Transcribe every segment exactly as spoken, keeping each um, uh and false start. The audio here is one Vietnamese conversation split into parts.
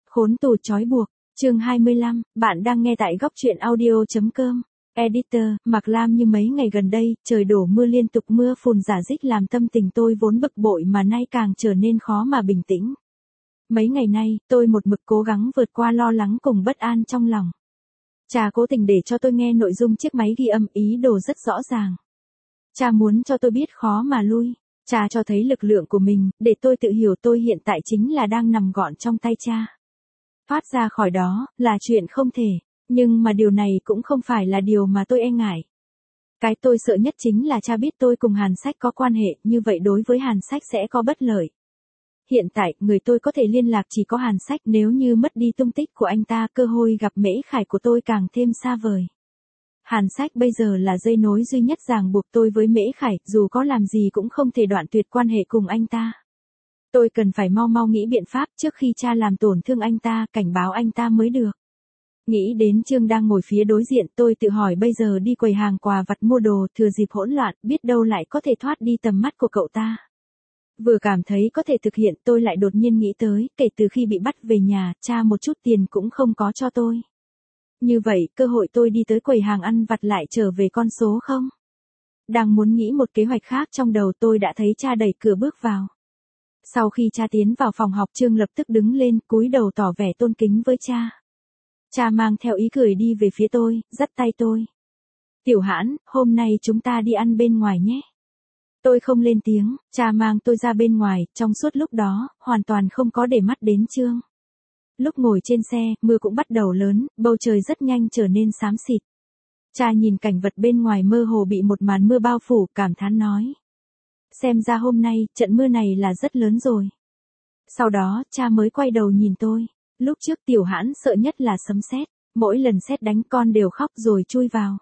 Khốn tù trói buộc, chương hai mươi lăm, bạn đang nghe tại góc truyện audio.com. Editor, Mạc Lam như mấy ngày gần đây, trời đổ mưa liên tục mưa phùn rả rích làm tâm tình tôi vốn bực bội mà nay càng trở nên khó mà bình tĩnh. Mấy ngày nay, tôi một mực cố gắng vượt qua lo lắng cùng bất an trong lòng. Cha cố tình để cho tôi nghe nội dung chiếc máy ghi âm ý đồ rất rõ ràng. Cha muốn cho tôi biết khó mà lui. Cha cho thấy lực lượng của mình, để tôi tự hiểu tôi hiện tại chính là đang nằm gọn trong tay cha. Thoát ra khỏi đó, là chuyện không thể, nhưng mà điều này cũng không phải là điều mà tôi e ngại. Cái tôi sợ nhất chính là cha biết tôi cùng Hàn Sách có quan hệ, như vậy đối với Hàn Sách sẽ có bất lợi. Hiện tại, người tôi có thể liên lạc chỉ có Hàn Sách, nếu như mất đi tung tích của anh ta, cơ hội gặp Mễ Khải của tôi càng thêm xa vời. Hàn Sách bây giờ là dây nối duy nhất ràng buộc tôi với Mễ Khải, dù có làm gì cũng không thể đoạn tuyệt quan hệ cùng anh ta. Tôi cần phải mau mau nghĩ biện pháp trước khi cha làm tổn thương anh ta, cảnh báo anh ta mới được. Nghĩ đến Trương đang ngồi phía đối diện, tôi tự hỏi bây giờ đi quầy hàng quà vặt mua đồ, thừa dịp hỗn loạn, biết đâu lại có thể thoát đi tầm mắt của cậu ta. Vừa cảm thấy có thể thực hiện, tôi lại đột nhiên nghĩ tới, kể từ khi bị bắt về nhà, cha một chút tiền cũng không có cho tôi. Như vậy, cơ hội tôi đi tới quầy hàng ăn vặt lại trở về con số không? Đang muốn nghĩ một kế hoạch khác trong đầu, tôi đã thấy cha đẩy cửa bước vào. Sau khi cha tiến vào phòng học, Trương lập tức đứng lên, cúi đầu tỏ vẻ tôn kính với cha. Cha mang theo ý cười đi về phía tôi, dắt tay tôi. Tiểu Hãn, hôm nay chúng ta đi ăn bên ngoài nhé. Tôi không lên tiếng, cha mang tôi ra bên ngoài, trong suốt lúc đó, hoàn toàn không có để mắt đến Trương. Lúc ngồi trên xe, mưa cũng bắt đầu lớn, bầu trời rất nhanh trở nên xám xịt. Cha nhìn cảnh vật bên ngoài mơ hồ bị một màn mưa bao phủ, cảm thán nói. Xem ra hôm nay, trận mưa này là rất lớn rồi. Sau đó, cha mới quay đầu nhìn tôi. Lúc trước Tiểu Hãn sợ nhất là sấm sét, mỗi lần sét đánh con đều khóc rồi chui vào.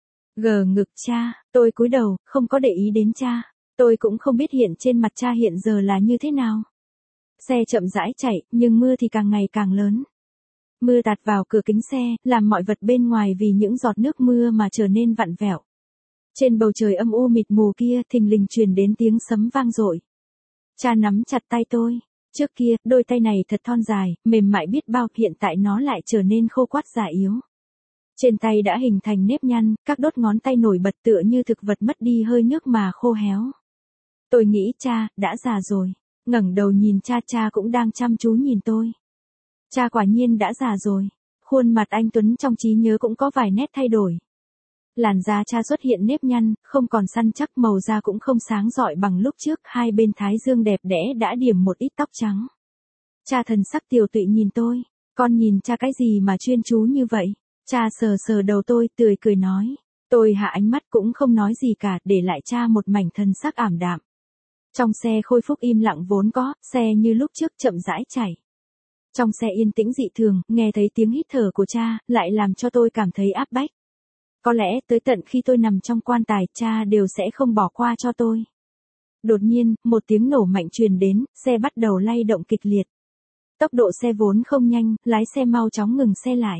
Gờ ngực cha, tôi cúi đầu, không có để ý đến cha. Tôi cũng không biết hiện trên mặt cha hiện giờ là như thế nào. Xe chậm rãi chạy, nhưng mưa thì càng ngày càng lớn. Mưa tạt vào cửa kính xe, làm mọi vật bên ngoài vì những giọt nước mưa mà trở nên vặn vẹo. Trên bầu trời âm u mịt mù kia, thình lình truyền đến tiếng sấm vang dội. Cha nắm chặt tay tôi. Trước kia, đôi tay này thật thon dài, mềm mại biết bao, hiện tại nó lại trở nên khô quắt già yếu. Trên tay đã hình thành nếp nhăn, các đốt ngón tay nổi bật tựa như thực vật mất đi hơi nước mà khô héo. Tôi nghĩ cha, đã già rồi. Ngẩng đầu nhìn cha, cha cũng đang chăm chú nhìn tôi. Cha quả nhiên đã già rồi. Khuôn mặt anh Tuấn trong trí nhớ cũng có vài nét thay đổi. Làn da cha xuất hiện nếp nhăn, không còn săn chắc, màu da cũng không sáng rọi bằng lúc trước, hai bên thái dương đẹp đẽ đã điểm một ít tóc trắng. Cha thần sắc tiều tụy nhìn tôi, con nhìn cha cái gì mà chuyên chú như vậy? Cha sờ sờ đầu tôi, tươi cười nói. Tôi hạ ánh mắt cũng không nói gì cả, để lại cha một mảnh thần sắc ảm đạm. Trong xe khôi phục im lặng vốn có, xe như lúc trước chậm rãi chạy. Trong xe yên tĩnh dị thường, nghe thấy tiếng hít thở của cha, lại làm cho tôi cảm thấy áp bách. Có lẽ tới tận khi tôi nằm trong quan tài, cha đều sẽ không bỏ qua cho tôi. Đột nhiên, một tiếng nổ mạnh truyền đến, xe bắt đầu lay động kịch liệt. Tốc độ xe vốn không nhanh, lái xe mau chóng ngừng xe lại.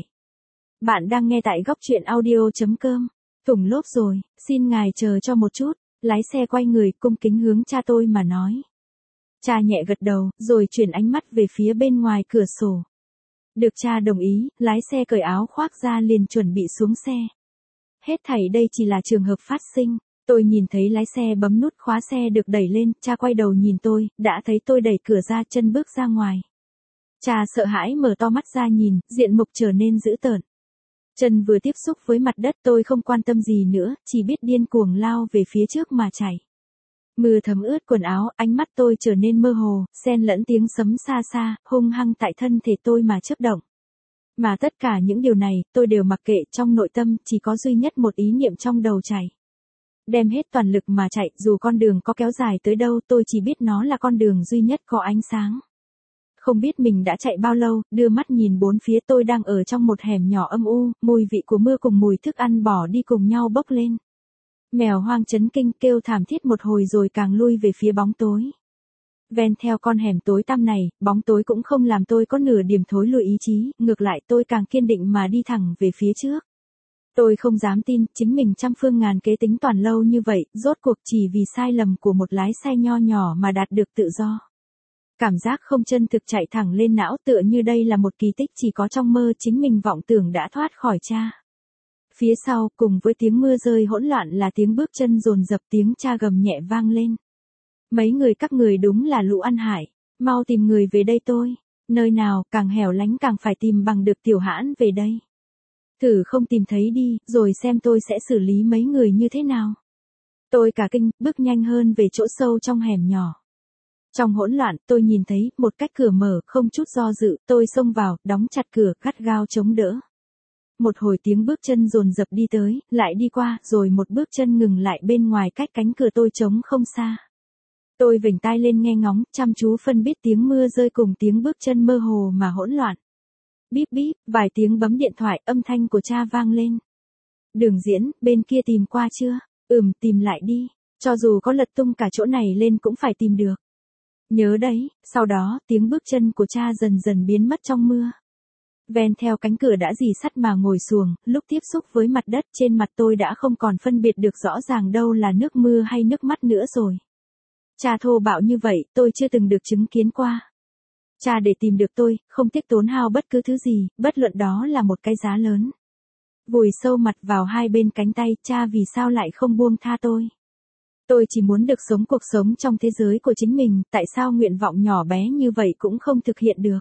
Bạn đang nghe tại góc truyện audio.com. Thủng lốp rồi, xin ngài chờ cho một chút. Lái xe quay người, cung kính hướng cha tôi mà nói. Cha nhẹ gật đầu, rồi chuyển ánh mắt về phía bên ngoài cửa sổ. Được cha đồng ý, lái xe cởi áo khoác ra liền chuẩn bị xuống xe. Hết thảy đây chỉ là trường hợp phát sinh. Tôi nhìn thấy lái xe bấm nút khóa xe được đẩy lên, cha quay đầu nhìn tôi, đã thấy tôi đẩy cửa ra, chân bước ra ngoài. Cha sợ hãi mở to mắt ra nhìn, diện mục trở nên dữ tợn. Chân vừa tiếp xúc với mặt đất, tôi không quan tâm gì nữa, chỉ biết điên cuồng lao về phía trước mà chạy. Mưa thấm ướt quần áo, ánh mắt tôi trở nên mơ hồ, xen lẫn tiếng sấm xa xa, hung hăng tại thân thể tôi mà chớp động. Mà tất cả những điều này, tôi đều mặc kệ, trong nội tâm, chỉ có duy nhất một ý niệm trong đầu chạy. Đem hết toàn lực mà chạy, dù con đường có kéo dài tới đâu, tôi chỉ biết nó là con đường duy nhất có ánh sáng. Không biết mình đã chạy bao lâu, đưa mắt nhìn bốn phía, tôi đang ở trong một hẻm nhỏ âm u, mùi vị của mưa cùng mùi thức ăn bỏ đi cùng nhau bốc lên. Mèo hoang chấn kinh kêu thảm thiết một hồi rồi càng lui về phía bóng tối. Ven theo con hẻm tối tăm này, bóng tối cũng không làm tôi có nửa điểm thối lùi ý chí, ngược lại tôi càng kiên định mà đi thẳng về phía trước. Tôi không dám tin, chính mình trăm phương ngàn kế tính toàn lâu như vậy, rốt cuộc chỉ vì sai lầm của một lái xe nho nhỏ mà đạt được tự do. Cảm giác không chân thực chạy thẳng lên não tựa như đây là một kỳ tích chỉ có trong mơ chính mình vọng tưởng đã thoát khỏi cha. Phía sau, cùng với tiếng mưa rơi hỗn loạn là tiếng bước chân dồn dập tiếng cha gầm nhẹ vang lên. Mấy người các người đúng là lũ ăn hại, mau tìm người về đây tôi, nơi nào càng hẻo lánh càng phải tìm bằng được tiểu hãn về đây. Thử không tìm thấy đi, rồi xem tôi sẽ xử lý mấy người như thế nào. Tôi cả kinh, bước nhanh hơn về chỗ sâu trong hẻm nhỏ. Trong hỗn loạn, tôi nhìn thấy một cách cửa mở, không chút do dự, tôi xông vào, đóng chặt cửa, gắt gao chống đỡ. Một hồi tiếng bước chân dồn dập đi tới, lại đi qua, rồi một bước chân ngừng lại bên ngoài cách cánh cửa tôi trống không xa. Tôi vểnh tai lên nghe ngóng, chăm chú phân biết tiếng mưa rơi cùng tiếng bước chân mơ hồ mà hỗn loạn. Bíp bíp, vài tiếng bấm điện thoại, âm thanh của cha vang lên. Đường Diễn, bên kia tìm qua chưa? Ừm, tìm lại đi, cho dù có lật tung cả chỗ này lên cũng phải tìm được. Nhớ đấy, sau đó, tiếng bước chân của cha dần dần biến mất trong mưa. Ven theo cánh cửa đã rì sắt mà ngồi xuồng, lúc tiếp xúc với mặt đất trên mặt tôi đã không còn phân biệt được rõ ràng đâu là nước mưa hay nước mắt nữa rồi. Cha thô bạo như vậy, tôi chưa từng được chứng kiến qua. Cha để tìm được tôi, không tiếc tốn hao bất cứ thứ gì, bất luận đó là một cái giá lớn. Vùi sâu mặt vào hai bên cánh tay, cha vì sao lại không buông tha tôi? Tôi chỉ muốn được sống cuộc sống trong thế giới của chính mình, tại sao nguyện vọng nhỏ bé như vậy cũng không thực hiện được?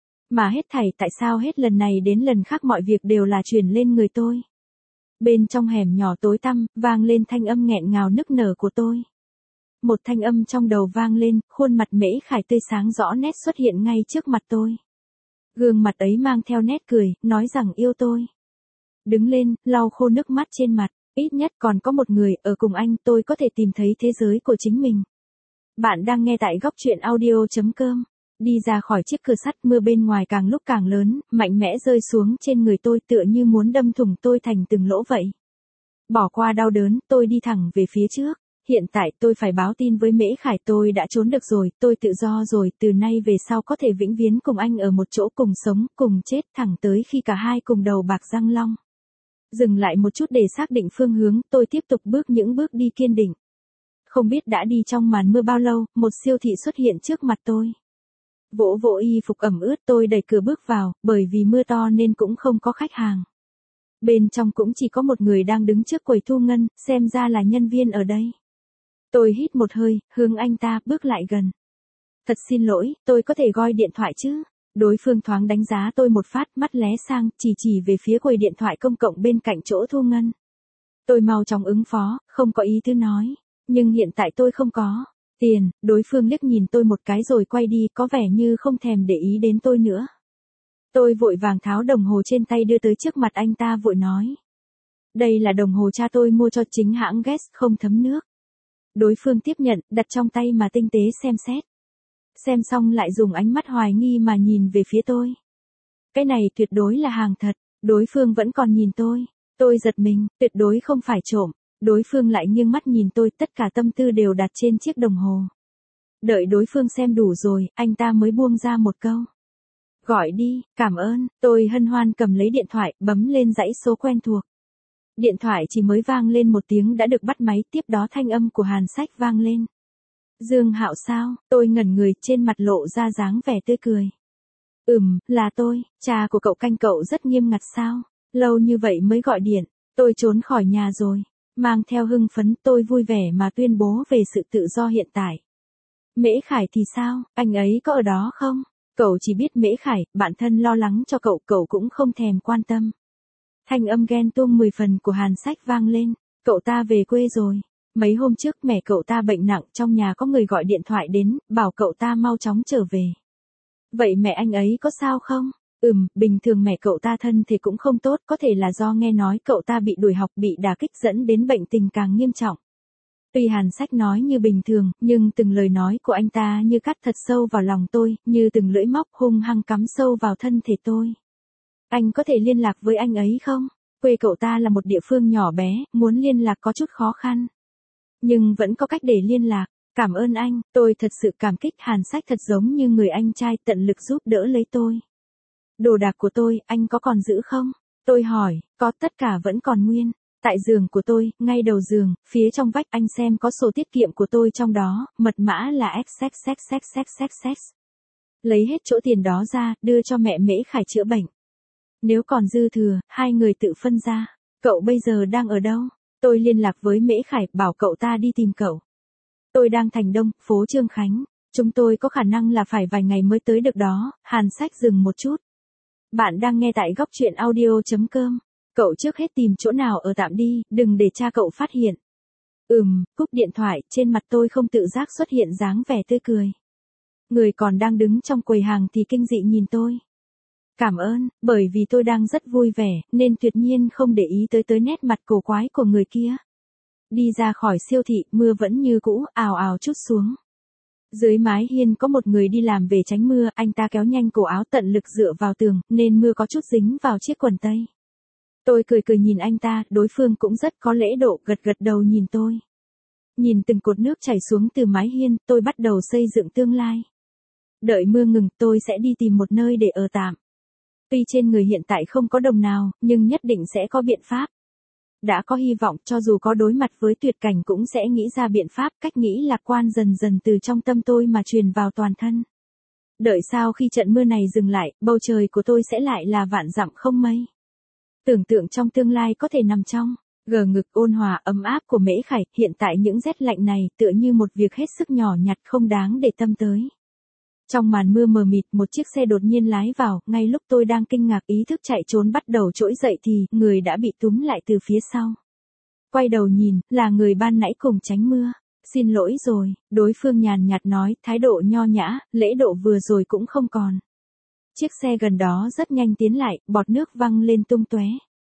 Mà hết thảy tại sao hết lần này đến lần khác mọi việc đều là truyền lên người tôi? Bên trong hẻm nhỏ tối tăm, vang lên thanh âm nghẹn ngào nức nở của tôi. Một thanh âm trong đầu vang lên, khuôn mặt Mễ Khải tươi sáng rõ nét xuất hiện ngay trước mặt tôi. Gương mặt ấy mang theo nét cười, nói rằng yêu tôi. Đứng lên, lau khô nước mắt trên mặt, ít nhất còn có một người ở cùng anh, tôi có thể tìm thấy thế giới của chính mình. Bạn đang nghe tại góc truyện audio chấm com. Đi ra khỏi chiếc cửa sắt, mưa bên ngoài càng lúc càng lớn, mạnh mẽ rơi xuống trên người tôi tựa như muốn đâm thủng tôi thành từng lỗ vậy. Bỏ qua đau đớn, tôi đi thẳng về phía trước. Hiện tại tôi phải báo tin với Mễ Khải, tôi đã trốn được rồi, tôi tự do rồi, từ nay về sau có thể vĩnh viễn cùng anh ở một chỗ, cùng sống, cùng chết, thẳng tới khi cả hai cùng đầu bạc răng long. Dừng lại một chút để xác định phương hướng, tôi tiếp tục bước những bước đi kiên định. Không biết đã đi trong màn mưa bao lâu, một siêu thị xuất hiện trước mặt tôi. Vỗ vỗ y phục ẩm ướt, tôi đẩy cửa bước vào, bởi vì mưa to nên cũng không có khách hàng. Bên trong cũng chỉ có một người đang đứng trước quầy thu ngân, xem ra là nhân viên ở đây. Tôi hít một hơi, hướng anh ta bước lại gần. Thật xin lỗi, tôi có thể gọi điện thoại chứ? Đối phương thoáng đánh giá tôi một phát, mắt lé sang, chỉ chỉ về phía quầy điện thoại công cộng bên cạnh chỗ thu ngân. Tôi mau chóng ứng phó, không có ý thứ nói. Nhưng hiện tại tôi không có tiền. Đối phương liếc nhìn tôi một cái rồi quay đi, có vẻ như không thèm để ý đến tôi nữa. Tôi vội vàng tháo đồng hồ trên tay đưa tới trước mặt anh ta, vội nói. Đây là đồng hồ cha tôi mua cho, chính hãng Guess, không thấm nước. Đối phương tiếp nhận, đặt trong tay mà tinh tế xem xét. Xem xong lại dùng ánh mắt hoài nghi mà nhìn về phía tôi. Cái này tuyệt đối là hàng thật. Đối phương vẫn còn nhìn tôi. Tôi giật mình, tuyệt đối không phải trộm. Đối phương lại nghiêng mắt nhìn tôi, tất cả tâm tư đều đặt trên chiếc đồng hồ. Đợi đối phương xem đủ rồi, anh ta mới buông ra một câu. Gọi đi, cảm ơn. Tôi hân hoan cầm lấy điện thoại, bấm lên dãy số quen thuộc. Điện thoại chỉ mới vang lên một tiếng đã được bắt máy, tiếp đó thanh âm của Hàn Sách vang lên. Dương Hạo sao? Tôi ngẩn người, trên mặt lộ ra dáng vẻ tươi cười. Ừm, là tôi, cha của cậu canh cậu rất nghiêm ngặt sao? Lâu như vậy mới gọi điện, tôi trốn khỏi nhà rồi. Mang theo hưng phấn, tôi vui vẻ mà tuyên bố về sự tự do hiện tại. Mễ Khải thì sao, anh ấy có ở đó không? Cậu chỉ biết Mễ Khải, bản thân lo lắng cho cậu, cậu cũng không thèm quan tâm. Thanh âm ghen tuông mười phần của Hàn Sách vang lên, cậu ta về quê rồi. Mấy hôm trước mẹ cậu ta bệnh nặng, trong nhà có người gọi điện thoại đến, bảo cậu ta mau chóng trở về. Vậy mẹ anh ấy có sao không? Ừm, bình thường mẹ cậu ta thân thì cũng không tốt, có thể là do nghe nói cậu ta bị đuổi học, bị đả kích dẫn đến bệnh tình càng nghiêm trọng. Tuy Hàn Sách nói như bình thường, nhưng từng lời nói của anh ta như cắt thật sâu vào lòng tôi, như từng lưỡi móc hung hăng cắm sâu vào thân thể tôi. Anh có thể liên lạc với anh ấy không? Quê cậu ta là một địa phương nhỏ bé, muốn liên lạc có chút khó khăn. Nhưng vẫn có cách để liên lạc. Cảm ơn anh, tôi thật sự cảm kích. Hàn Sách thật giống như người anh trai tận lực giúp đỡ lấy tôi. Đồ đạc của tôi, anh có còn giữ không? Tôi hỏi, có, tất cả vẫn còn nguyên. Tại giường của tôi, ngay đầu giường, phía trong vách, anh xem có sổ tiết kiệm của tôi trong đó, mật mã là xxxxxxx. Lấy hết chỗ tiền đó ra, đưa cho mẹ Mễ Khải chữa bệnh. Nếu còn dư thừa, hai người tự phân ra. Cậu bây giờ đang ở đâu? Tôi liên lạc với Mễ Khải, bảo cậu ta đi tìm cậu. Tôi đang thành Đông, phố Trương Khánh. Chúng tôi có khả năng là phải vài ngày mới tới được đó. Hàn Sách dừng một chút. Bạn đang nghe tại góc truyện audio.com. Cậu trước hết tìm chỗ nào ở tạm đi, đừng để cha cậu phát hiện. Ừm, cúp điện thoại, trên mặt tôi không tự giác xuất hiện dáng vẻ tươi cười. Người còn đang đứng trong quầy hàng thì kinh dị nhìn tôi. Cảm ơn, bởi vì tôi đang rất vui vẻ, nên tuyệt nhiên không để ý tới tới nét mặt cổ quái của người kia. Đi ra khỏi siêu thị, mưa vẫn như cũ, ào ào trút xuống. Dưới mái hiên có một người đi làm về tránh mưa, anh ta kéo nhanh cổ áo tận lực dựa vào tường, nên mưa có chút dính vào chiếc quần tây. Tôi cười cười nhìn anh ta, đối phương cũng rất có lễ độ, gật gật đầu nhìn tôi. Nhìn từng cột nước chảy xuống từ mái hiên, tôi bắt đầu xây dựng tương lai. Đợi mưa ngừng, tôi sẽ đi tìm một nơi để ở tạm. Tuy trên người hiện tại không có đồng nào, nhưng nhất định sẽ có biện pháp. Đã có hy vọng, cho dù có đối mặt với tuyệt cảnh cũng sẽ nghĩ ra biện pháp, cách nghĩ lạc quan dần dần từ trong tâm tôi mà truyền vào toàn thân. Đợi sau khi trận mưa này dừng lại, bầu trời của tôi sẽ lại là vạn dặm không mây. Tưởng tượng trong tương lai có thể nằm trong gờ ngực ôn hòa ấm áp của Mễ Khải, hiện tại những rét lạnh này tựa như một việc hết sức nhỏ nhặt không đáng để tâm tới. Trong màn mưa mờ mịt, một chiếc xe đột nhiên lái vào, ngay lúc tôi đang kinh ngạc ý thức chạy trốn bắt đầu trỗi dậy thì, người đã bị túm lại từ phía sau. Quay đầu nhìn, là người ban nãy cùng tránh mưa. Xin lỗi rồi, đối phương nhàn nhạt nói, thái độ nho nhã, lễ độ vừa rồi cũng không còn. Chiếc xe gần đó rất nhanh tiến lại, bọt nước văng lên tung tóe.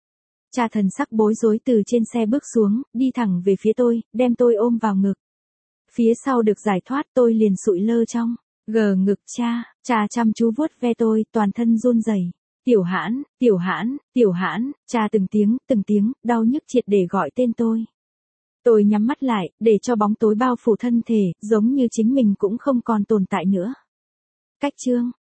Cha thần sắc bối rối từ trên xe bước xuống, đi thẳng về phía tôi, đem tôi ôm vào ngực. Phía sau được giải thoát, tôi liền sụi lơ trong gờ ngực cha, cha chăm chú vuốt ve tôi, toàn thân run rẩy. Tiểu Hãn, Tiểu Hãn, Tiểu Hãn, cha từng tiếng, từng tiếng, đau nhức triệt để gọi tên tôi. Tôi nhắm mắt lại, để cho bóng tối bao phủ thân thể, giống như chính mình cũng không còn tồn tại nữa. Cách chương